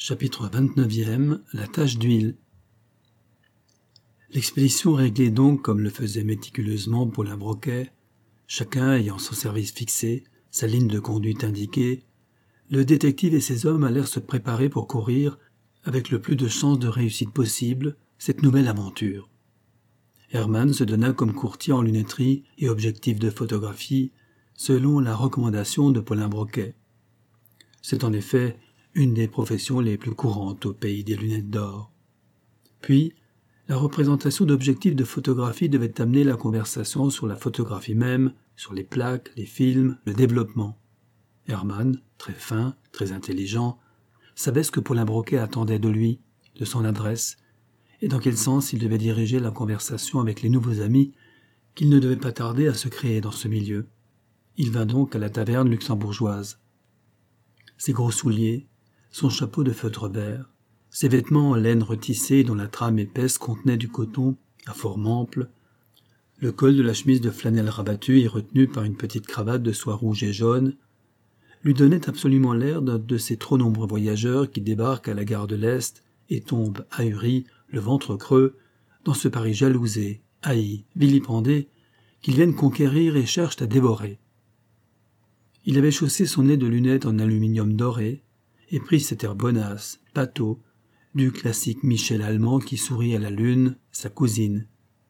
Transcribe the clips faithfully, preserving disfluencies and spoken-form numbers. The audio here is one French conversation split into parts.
Chapitre vingt-neuvième. La tache d'huile. L'expédition réglait donc comme le faisait méticuleusement Paulin Broquet, chacun ayant son service fixé, sa ligne de conduite indiquée. Le détective et ses hommes allèrent se préparer pour courir, avec le plus de chances de réussite possible, cette nouvelle aventure. Hermann se donna comme courtier en lunetterie et objectif de photographie, selon la recommandation de Paulin Broquet. C'est en effet une des professions les plus courantes au pays des lunettes d'or. Puis, la représentation d'objectifs de photographie devait amener la conversation sur la photographie même, sur les plaques, les films, le développement. Hermann, très fin, très intelligent, savait ce que Paulin Broquet attendait de lui, de son adresse, et dans quel sens il devait diriger la conversation avec les nouveaux amis qu'il ne devait pas tarder à se créer dans ce milieu. Il vint donc à la taverne luxembourgeoise. Ses gros souliers, son chapeau de feutre vert, ses vêtements en laine retissée dont la trame épaisse contenait du coton à forme ample, le col de la chemise de flanelle rabattue et retenu par une petite cravate de soie rouge et jaune, lui donnaient absolument l'air d'un de ces trop nombreux voyageurs qui débarquent à la gare de l'Est et tombent ahuris, le ventre creux, dans ce Paris jalousé, haï, vilipendé, qu'ils viennent conquérir et cherchent à dévorer. Il avait chaussé son nez de lunettes en aluminium doré et pris cet air bonasse, pâteau, du classique Michel allemand qui sourit à la lune, sa cousine.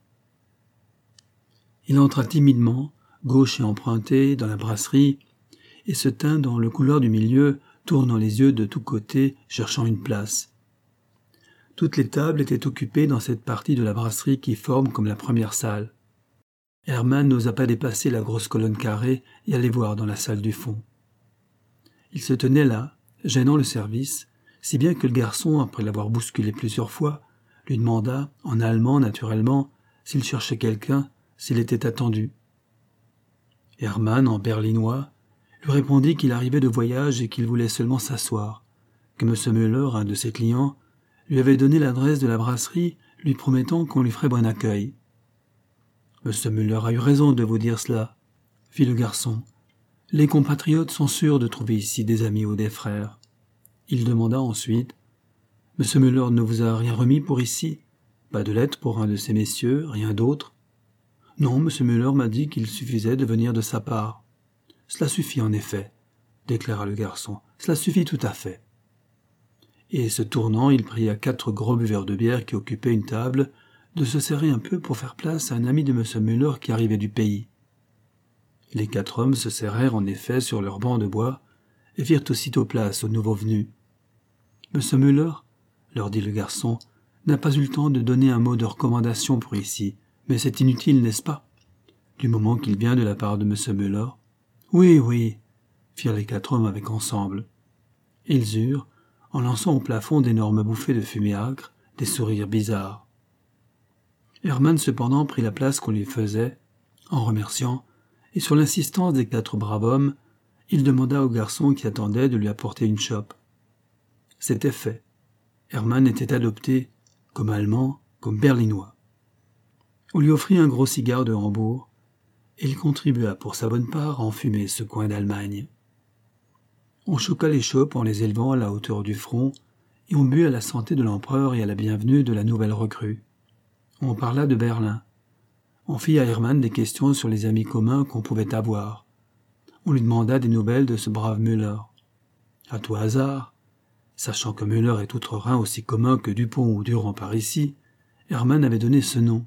Il entra timidement, gauche et emprunté, dans la brasserie, et se tint dans le couloir du milieu, tournant les yeux de tous côtés, cherchant une place. Toutes les tables étaient occupées dans cette partie de la brasserie qui forme comme la première salle. Hermann n'osa pas dépasser la grosse colonne carrée et aller voir dans la salle du fond. Il se tenait là, gênant le service, si bien que le garçon, après l'avoir bousculé plusieurs fois, lui demanda, en allemand naturellement, s'il cherchait quelqu'un, s'il était attendu. Hermann, en berlinois, lui répondit qu'il arrivait de voyage et qu'il voulait seulement s'asseoir, que M. Müller, un de ses clients, lui avait donné l'adresse de la brasserie, lui promettant qu'on lui ferait bon accueil. « M. Müller a eu raison de vous dire cela, » fit le garçon. « Les compatriotes sont sûrs de trouver ici des amis ou des frères. » Il demanda ensuite « M. Müller ne vous a rien remis pour ici? Pas de lettre pour un de ces messieurs, rien d'autre ?»« Non, M. Müller m'a dit qu'il suffisait de venir de sa part. »« Cela suffit en effet, » déclara le garçon. « Cela suffit tout à fait. » Et se tournant, il pria quatre gros buveurs de bière qui occupaient une table de se serrer un peu pour faire place à un ami de M. Müller qui arrivait du pays. Les quatre hommes se serrèrent en effet sur leur banc de bois et firent aussitôt place aux nouveaux venus. « M. Müller, » leur dit le garçon, « n'a pas eu le temps de donner un mot de recommandation pour ici, mais c'est inutile, n'est-ce pas, du moment qu'il vient de la part de M. Müller. »« Oui, oui, » firent les quatre hommes avec ensemble. Ils eurent, en lançant au plafond d'énormes bouffées de fumée âcre, des sourires bizarres. Hermann cependant prit la place qu'on lui faisait, en remerciant, et sur l'insistance des quatre braves hommes, il demanda au garçon qui attendait de lui apporter une chope. C'était fait. Hermann était adopté, comme allemand, comme berlinois. On lui offrit un gros cigare de Hambourg, et il contribua pour sa bonne part à enfumer ce coin d'Allemagne. On choqua les chopes en les élevant à la hauteur du front, et on but à la santé de l'empereur et à la bienvenue de la nouvelle recrue. On parla de Berlin. On fit à Hermann des questions sur les amis communs qu'on pouvait avoir. On lui demanda des nouvelles de ce brave Müller. À tout hasard, sachant que Müller est outre-Rhin aussi commun que Dupont ou Durand par ici, Hermann avait donné ce nom.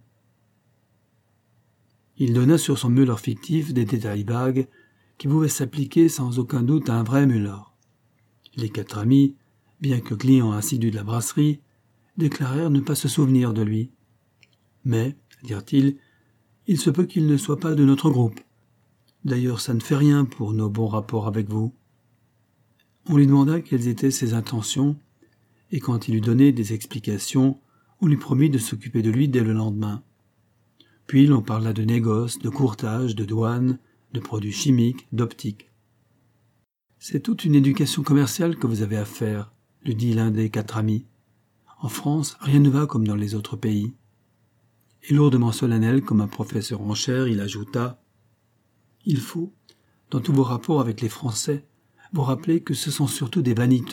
Il donna sur son Müller fictif des détails vagues qui pouvaient s'appliquer sans aucun doute à un vrai Müller. Les quatre amis, bien que clients assidus de la brasserie, déclarèrent ne pas se souvenir de lui. Mais, dirent-ils, il se peut qu'il ne soit pas de notre groupe. D'ailleurs, ça ne fait rien pour nos bons rapports avec vous. On lui demanda quelles étaient ses intentions, et quand il eut donné des explications, on lui promit de s'occuper de lui dès le lendemain. Puis l'on parla de négoce, de courtage, de douane, de produits chimiques, d'optique. « C'est toute une éducation commerciale que vous avez à faire, » lui dit l'un des quatre amis. « En France, rien ne va comme dans les autres pays. » Et lourdement solennel comme un professeur en chaire, il ajouta « Il faut, dans tous vos rapports avec les Français, vous rappeler que ce sont surtout des vaniteux,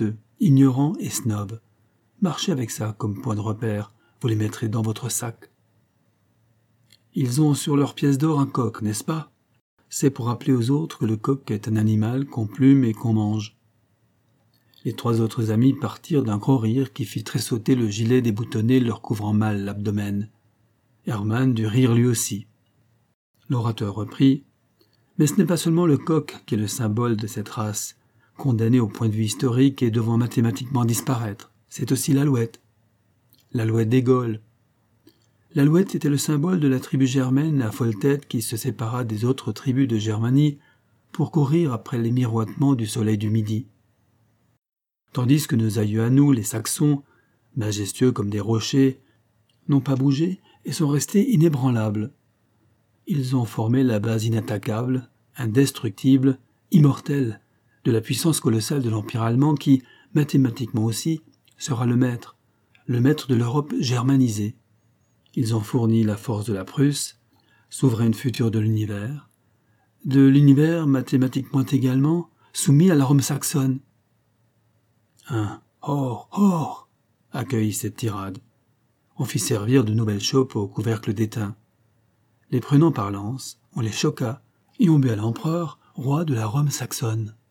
ignorants et snobs. Marchez avec ça comme point de repère, vous les mettrez dans votre sac. Ils ont sur leur pièce d'or un coq, n'est-ce pas? C'est pour rappeler aux autres que le coq est un animal qu'on plume et qu'on mange. Les trois autres amis partirent d'un gros rire qui fit tressauter le gilet déboutonné leur couvrant mal l'abdomen. Hermann dut rire lui aussi. L'orateur reprit « Mais ce n'est pas seulement le coq qui est le symbole de cette race, condamnée au point de vue historique et devant mathématiquement disparaître. C'est aussi l'alouette. L'alouette des Gaules. L'alouette était le symbole de la tribu germaine à folle tête qui se sépara des autres tribus de Germanie pour courir après les miroitements du soleil du midi. Tandis que nos aïeux à nous, les Saxons, majestueux comme des rochers, n'ont pas bougé et sont restés inébranlables. Ils ont formé la base inattaquable, indestructible, immortelle, de la puissance colossale de l'Empire allemand qui, mathématiquement aussi, sera le maître, le maître de l'Europe germanisée. Ils ont fourni la force de la Prusse, souveraine future de l'univers, de l'univers mathématiquement également soumis à la Rome saxonne. Un « Or, or » accueillit cette tirade. On fit servir de nouvelles chopes au couvercle d'étain. Les prenant par l'anse, on les choqua et on but à l'empereur, roi de la Rome saxonne.